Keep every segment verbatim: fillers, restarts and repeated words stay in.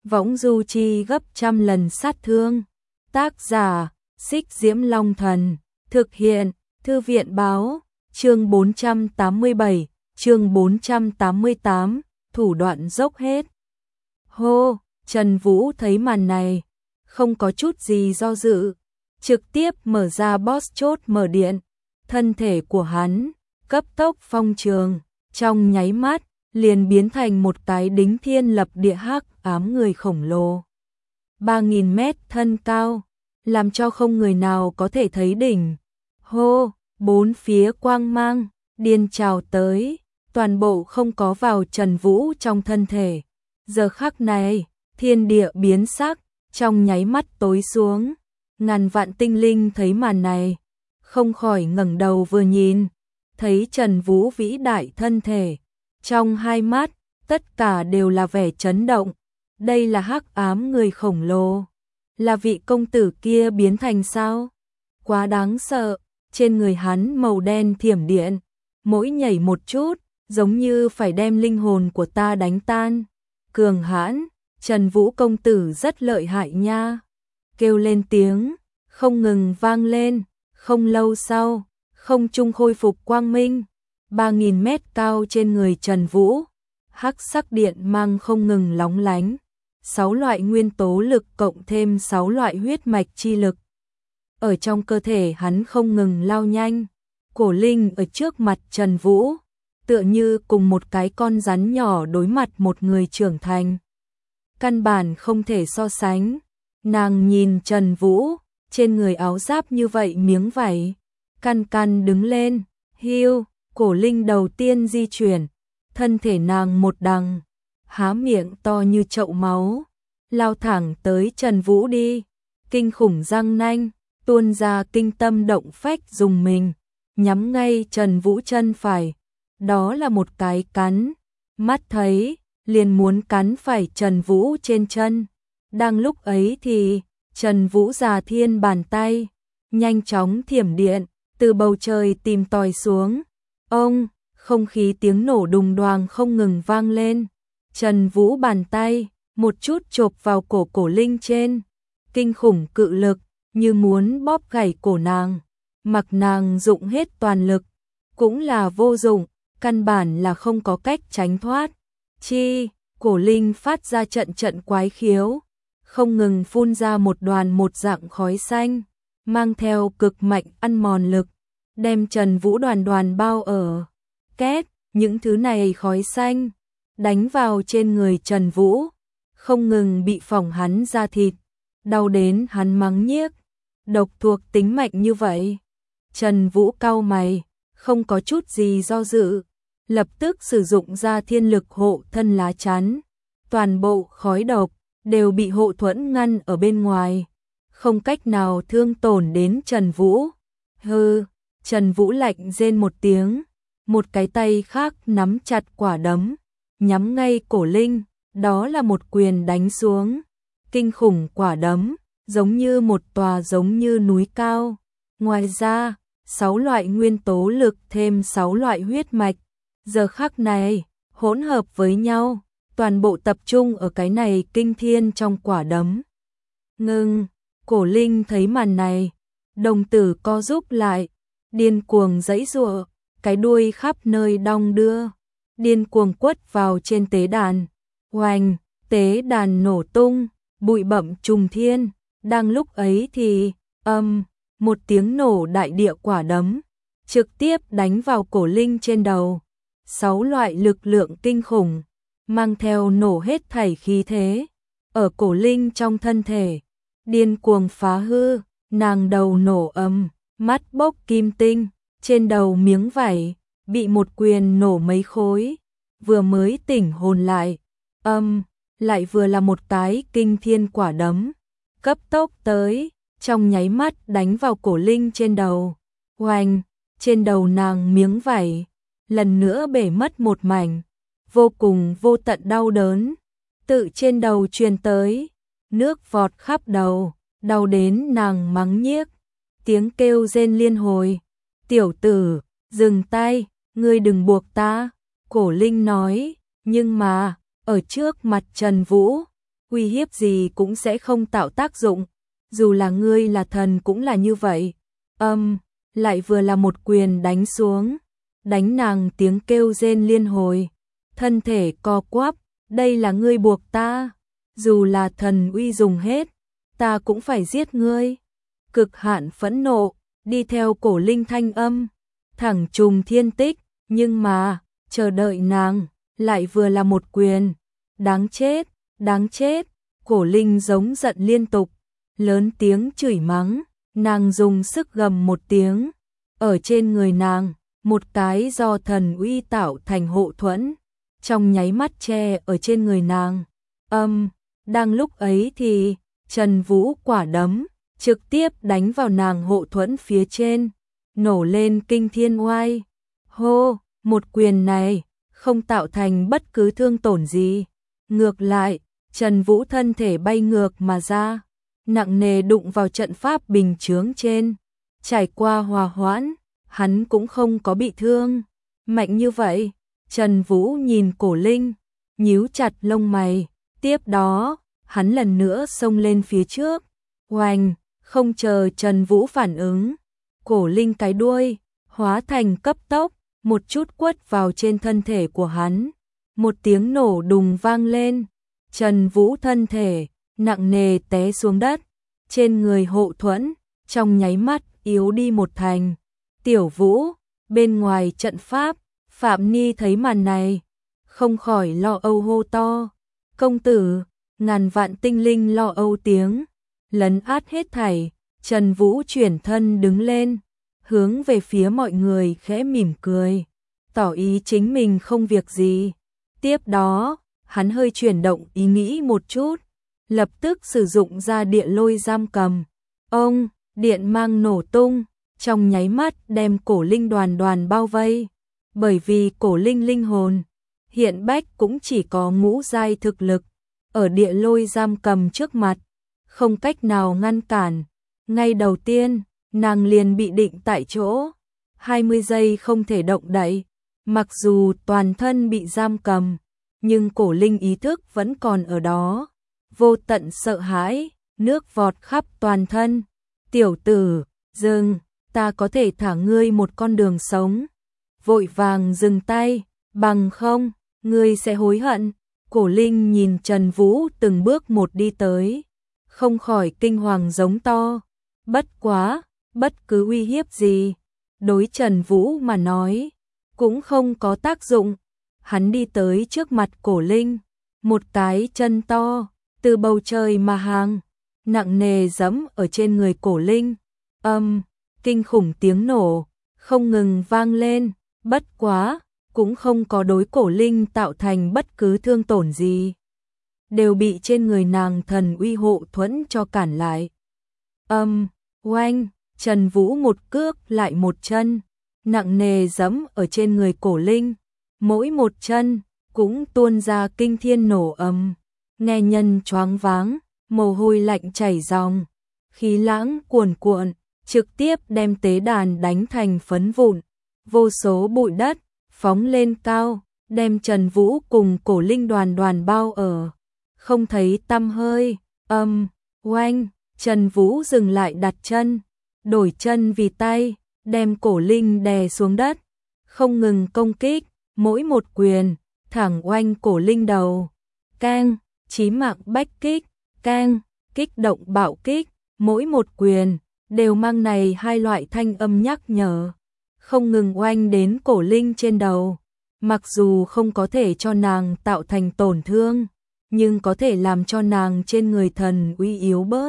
võng du chi gấp trăm lần sát thương. Tác giả, Xích Diễm Long Thần, thực hiện, Thư viện Báo, chương bốn trăm tám mươi bảy, chương bốn trăm tám mươi tám, thủ đoạn dốc hết. Hô, Trần Vũ thấy màn này, không có chút gì do dự, trực tiếp mở ra boss chốt mở điện, thân thể của hắn, cấp tốc phong trường, trong nháy mắt, liền biến thành một cái đính thiên lập địa hắc ám người khổng lồ. ba nghìn mét thân cao, làm cho không người nào có thể thấy đỉnh. Hô, bốn phía quang mang, điên trào tới, toàn bộ không có vào Trần Vũ trong thân thể. Giờ khắc này, thiên địa biến sắc, trong nháy mắt tối xuống. Ngàn vạn tinh linh thấy màn này, không khỏi ngẩng đầu vừa nhìn, thấy Trần Vũ vĩ đại thân thể. Trong hai mắt, tất cả đều là vẻ chấn động. Đây là hắc ám người khổng lồ. Là vị công tử kia biến thành sao? Quá đáng sợ, trên người hắn màu đen thiểm điện, mỗi nhảy một chút, giống như phải đem linh hồn của ta đánh tan. Cường hãn, Trần Vũ công tử rất lợi hại nha. Kêu lên tiếng, không ngừng vang lên, không lâu sau, không trung khôi phục quang minh. ba nghìn mét cao trên người Trần Vũ, hắc sắc điện mang không ngừng lóng lánh. sáu loại nguyên tố lực cộng thêm sáu loại huyết mạch chi lực. Ở trong cơ thể hắn không ngừng lao nhanh, cổ linh ở trước mặt Trần Vũ, tựa như cùng một cái con rắn nhỏ đối mặt một người trưởng thành. Căn bản không thể so sánh, nàng nhìn Trần Vũ, trên người áo giáp như vậy miếng vảy, căn căn đứng lên, hiu, cổ linh đầu tiên di chuyển, thân thể nàng một đằng, há miệng to như chậu máu, lao thẳng tới Trần Vũ đi, kinh khủng răng nanh, tuôn ra kinh tâm động phách dùng mình, nhắm ngay Trần Vũ chân phải, đó là một cái cắn, mắt thấy, liền muốn cắn phải Trần Vũ trên chân. Đang lúc ấy thì, Trần Vũ già thiên bàn tay, nhanh chóng thiểm điện, từ bầu trời tìm tòi xuống. Ông, không khí tiếng nổ đùng đoàng không ngừng vang lên. Trần Vũ bàn tay, một chút chộp vào cổ cổ linh trên. Kinh khủng cự lực, như muốn bóp gãy cổ nàng. Mặc nàng dụng hết toàn lực, cũng là vô dụng, căn bản là không có cách tránh thoát. Chi, cổ linh phát ra trận trận quái khiếu, không ngừng phun ra một đoàn một dạng khói xanh, mang theo cực mạnh ăn mòn lực, đem Trần Vũ đoàn đoàn bao ở. Két, những thứ này khói xanh, đánh vào trên người Trần Vũ, không ngừng bị phỏng hắn da thịt, đau đến hắn mắng nhiếc, độc thuộc tính mạnh như vậy. Trần Vũ cau mày, không có chút gì do dự, lập tức sử dụng ra thiên lực hộ thân lá chắn, toàn bộ khói độc đều bị hộ thuẫn ngăn ở bên ngoài, không cách nào thương tổn đến Trần Vũ. Hừ, Trần Vũ lạnh rên một tiếng, một cái tay khác nắm chặt quả đấm, nhắm ngay cổ linh, đó là một quyền đánh xuống. Kinh khủng quả đấm, giống như một tòa giống như núi cao. Ngoài ra, sáu loại nguyên tố lực thêm sáu loại huyết mạch, giờ khắc này, hỗn hợp với nhau, toàn bộ tập trung ở cái này kinh thiên trong quả đấm. Ngưng, cổ linh thấy màn này, đồng tử co rúm lại, điên cuồng giãy giụa, cái đuôi khắp nơi đong đưa, điên cuồng quất vào trên tế đàn. Oanh, tế đàn nổ tung, bụi bặm trùng thiên. Đang lúc ấy thì, âm, một tiếng nổ đại địa quả đấm, trực tiếp đánh vào cổ linh trên đầu. Sáu loại lực lượng kinh khủng, mang theo nổ hết thảy khí thế, ở cổ linh trong thân thể, điên cuồng phá hư, nàng đầu nổ âm, mắt bốc kim tinh, trên đầu miếng vảy, bị một quyền nổ mấy khối, vừa mới tỉnh hồn lại, âm, lại vừa là một cái kinh thiên quả đấm, cấp tốc tới, trong nháy mắt đánh vào cổ linh trên đầu. Oanh, trên đầu nàng miếng vảy, lần nữa bể mất một mảnh, vô cùng vô tận đau đớn, tự trên đầu truyền tới, nước vọt khắp đầu, đau đến nàng mắng nhiếc, tiếng kêu rên liên hồi. Tiểu tử, dừng tay, ngươi đừng buộc ta, cổ linh nói, nhưng mà, ở trước mặt Trần Vũ, uy hiếp gì cũng sẽ không tạo tác dụng, dù là ngươi là thần cũng là như vậy. Âm, lại vừa là một quyền đánh xuống, đánh nàng tiếng kêu rên liên hồi, thân thể co quắp, đây là ngươi buộc ta, dù là thần uy dùng hết, ta cũng phải giết ngươi. Cực hạn phẫn nộ, đi theo Cổ Linh thanh âm, thẳng trùng thiên tích, nhưng mà, chờ đợi nàng, lại vừa là một quyền, đáng chết, đáng chết, Cổ Linh giống giận liên tục, lớn tiếng chửi mắng, nàng dùng sức gầm một tiếng, ở trên người nàng, một cái do thần uy tạo thành hộ thuẫn, trong nháy mắt che ở trên người nàng. Âm, đang lúc ấy thì, Trần Vũ quả đấm, trực tiếp đánh vào nàng hộ thuẫn phía trên, nổ lên kinh thiên oai. Hô, một quyền này, không tạo thành bất cứ thương tổn gì. Ngược lại, Trần Vũ thân thể bay ngược mà ra, nặng nề đụng vào trận pháp bình chướng trên. Trải qua hòa hoãn, hắn cũng không có bị thương. Mạnh như vậy, Trần Vũ nhìn Cổ Linh, nhíu chặt lông mày. Tiếp đó, hắn lần nữa xông lên phía trước. Oanh, không chờ Trần Vũ phản ứng, Cổ Linh cái đuôi, hóa thành cấp tốc, một chút quất vào trên thân thể của hắn. Một tiếng nổ đùng vang lên, Trần Vũ thân thể, nặng nề té xuống đất, trên người hộ thuẫn, trong nháy mắt yếu đi một thành. Tiểu Vũ, bên ngoài trận pháp, Phạm Ni thấy màn này, không khỏi lo âu hô to. Công tử, ngàn vạn tinh linh lo âu tiếng, lấn át hết thảy, Trần Vũ chuyển thân đứng lên, hướng về phía mọi người khẽ mỉm cười, tỏ ý chính mình không việc gì. Tiếp đó, hắn hơi chuyển động ý nghĩ một chút, lập tức sử dụng ra địa lôi giam cầm. Ông, điện mang nổ tung, trong nháy mắt đem Cổ Linh đoàn đoàn bao vây. Bởi vì Cổ Linh linh hồn, hiện bách cũng chỉ có ngũ giai thực lực, ở địa lôi giam cầm trước mặt, không cách nào ngăn cản. Ngay đầu tiên, nàng liền bị định tại chỗ, hai mươi giây không thể động đậy. Mặc dù toàn thân bị giam cầm, nhưng Cổ Linh ý thức vẫn còn ở đó. Vô tận sợ hãi, nước vọt khắp toàn thân. Tiểu tử, dừng, ta có thể thả ngươi một con đường sống. Vội vàng dừng tay, bằng không, ngươi sẽ hối hận. Cổ Linh nhìn Trần Vũ từng bước một đi tới, không khỏi kinh hoàng giống to. Bất quá, bất cứ uy hiếp gì, đối Trần Vũ mà nói, cũng không có tác dụng. Hắn đi tới trước mặt Cổ Linh, một cái chân to, từ bầu trời mà hàng, nặng nề giẫm ở trên người Cổ Linh. Âm, kinh khủng tiếng nổ, không ngừng vang lên, bất quá, cũng không có đối Cổ Linh tạo thành bất cứ thương tổn gì. Đều bị trên người nàng thần uy hộ thuẫn cho cản lại. Âm, oanh, Trần Vũ một cước lại một chân, nặng nề giẫm ở trên người Cổ Linh. Mỗi một chân, cũng tuôn ra kinh thiên nổ ầm, nghe nhân choáng váng, mồ hôi lạnh chảy ròng, khí lãng cuồn cuộn, trực tiếp đem tế đàn đánh thành phấn vụn. Vô số bụi đất phóng lên cao, đem Trần Vũ cùng Cổ Linh đoàn đoàn bao ở, không thấy tăm hơi. Âm, oanh, Trần Vũ dừng lại đặt chân, đổi chân vì tay, đem Cổ Linh đè xuống đất, không ngừng công kích, mỗi một quyền, thẳng oanh Cổ Linh đầu. Keng, chí mạng bách kích, keng, kích động bạo kích, mỗi một quyền, đều mang này hai loại thanh âm nhắc nhở, không ngừng oanh đến Cổ Linh trên đầu. Mặc dù không có thể cho nàng tạo thành tổn thương, nhưng có thể làm cho nàng trên người thần uy yếu bớt.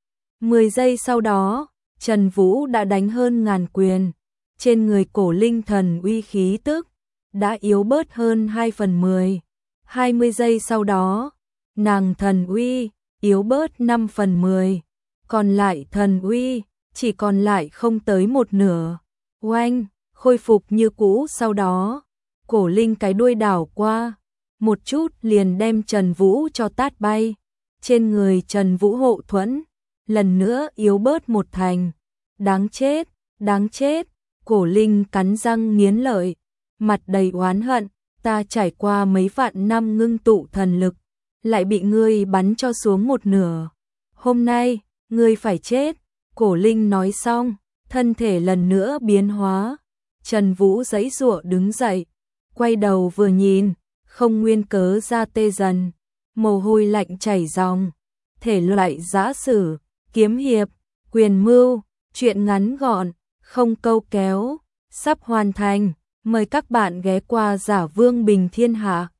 mười giây sau đó, Trần Vũ đã đánh hơn ngàn quyền, trên người Cổ Linh thần uy khí tức đã yếu bớt hơn hai phần mười. hai mươi giây sau đó, nàng thần uy yếu bớt năm phần mười, còn lại thần uy chỉ còn lại không tới một nửa. Oanh, khôi phục như cũ. Sau đó, Cổ Linh cái đuôi đảo qua, một chút liền đem Trần Vũ cho tát bay. Trên người Trần Vũ hộ thuẫn lần nữa yếu bớt một thành. Đáng chết, đáng chết. Cổ Linh cắn răng nghiến lợi, mặt đầy oán hận. Ta trải qua mấy vạn năm ngưng tụ thần lực, lại bị ngươi bắn cho xuống một nửa. Hôm nay, ngươi phải chết. Cổ Linh nói xong, thân thể lần nữa biến hóa. Trần Vũ giãy giụa đứng dậy, quay đầu vừa nhìn, không nguyên cớ ra tê dần, mồ hôi lạnh chảy ròng. Thể loại giã sử, kiếm hiệp, quyền mưu, truyện ngắn gọn, không câu kéo, sắp hoàn thành. Mời các bạn ghé qua Giả Vương Bình Thiên Hạ.